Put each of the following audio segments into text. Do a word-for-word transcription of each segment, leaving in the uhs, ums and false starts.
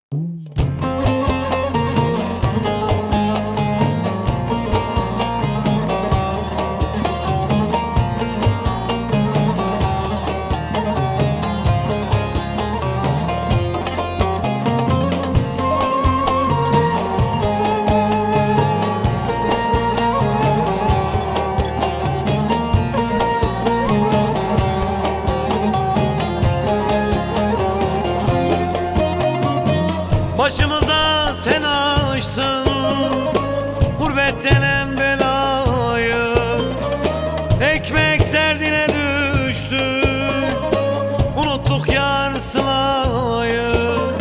Başımıza sen açtın gurbet denen belayı, ekmek derdine düştük, unuttuk yar sılayı.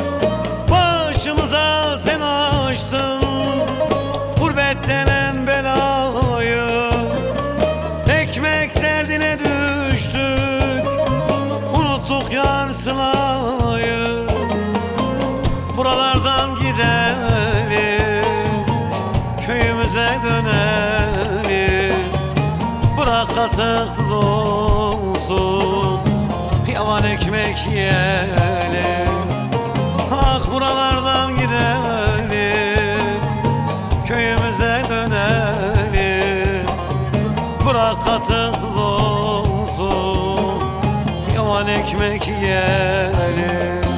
Başımıza sen açtın gurbet denen belayı, ekmek derdine düştük, unuttuk yar sılayı. Buralardan gidelim, köyümüze dönelim. Bırak katıksız olsun, yavan ekmek yiyelim. Ah buralardan gidelim, köyümüze dönelim. Bırak katıksız olsun, yavan ekmek yiyelim.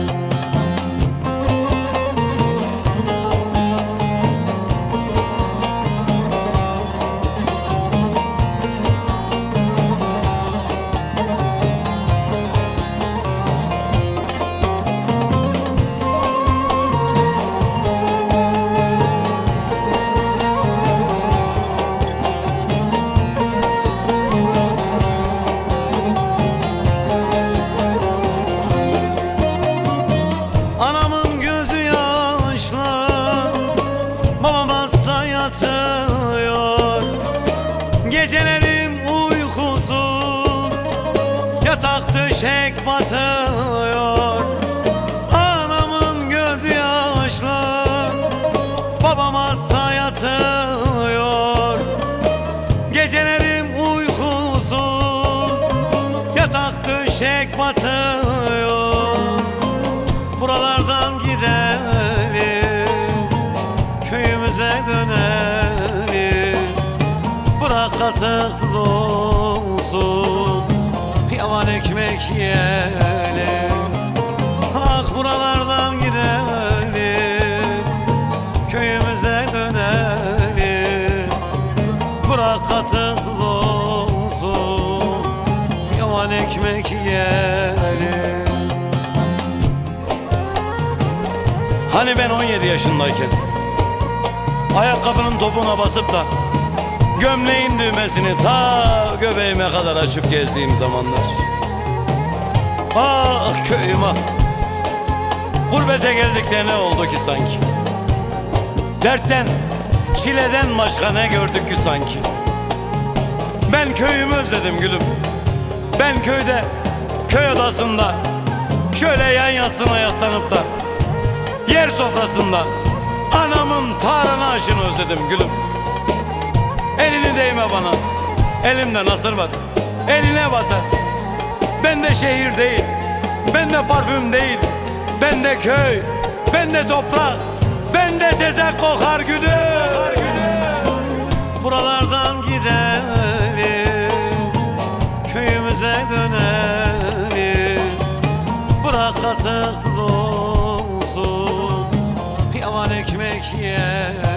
Anamın gözü yaşlı, babam hasta yatıyor. Gecelerim uykusuz, yatak döşek batıyor. Anamın gözü yaşlı, babam hasta yatıyor. Gecelerim uykusuz, yatak döşek batıyor. Buralardan gidelim, köyümüze dönelim. Bırak katıksız olsun, yavan ekmek yiyelim. Ah buralardan gidelim, köyümüze dönelim. Bırak katıksız olsun, yavan ekmek yiyelim. Hani ben on yedi yaşındayken ayakkabının topuğuna basıp da gömleğin düğmesini ta göbeğime kadar açıp gezdiğim zamanlar. Ah köyüm ah, gurbete geldik de ne oldu ki sanki? Dertten, çileden başka ne gördük ki sanki? Ben köyümü özledim gülüm. Ben köyde, köy odasında şöyle yan yasına yaslanıp da yer sofrasında anamın tarhana aşını özledim gülüm. Elini değme bana, elimde nasır var, eline batar. Bende şehir değil, bende parfüm değil, bende köy, bende toprak, bende tezek kokar gülüm. Buralardan gidelim, köyümüze dönelim. Bırak katıksız olsun, yavan ekmek yiyelim.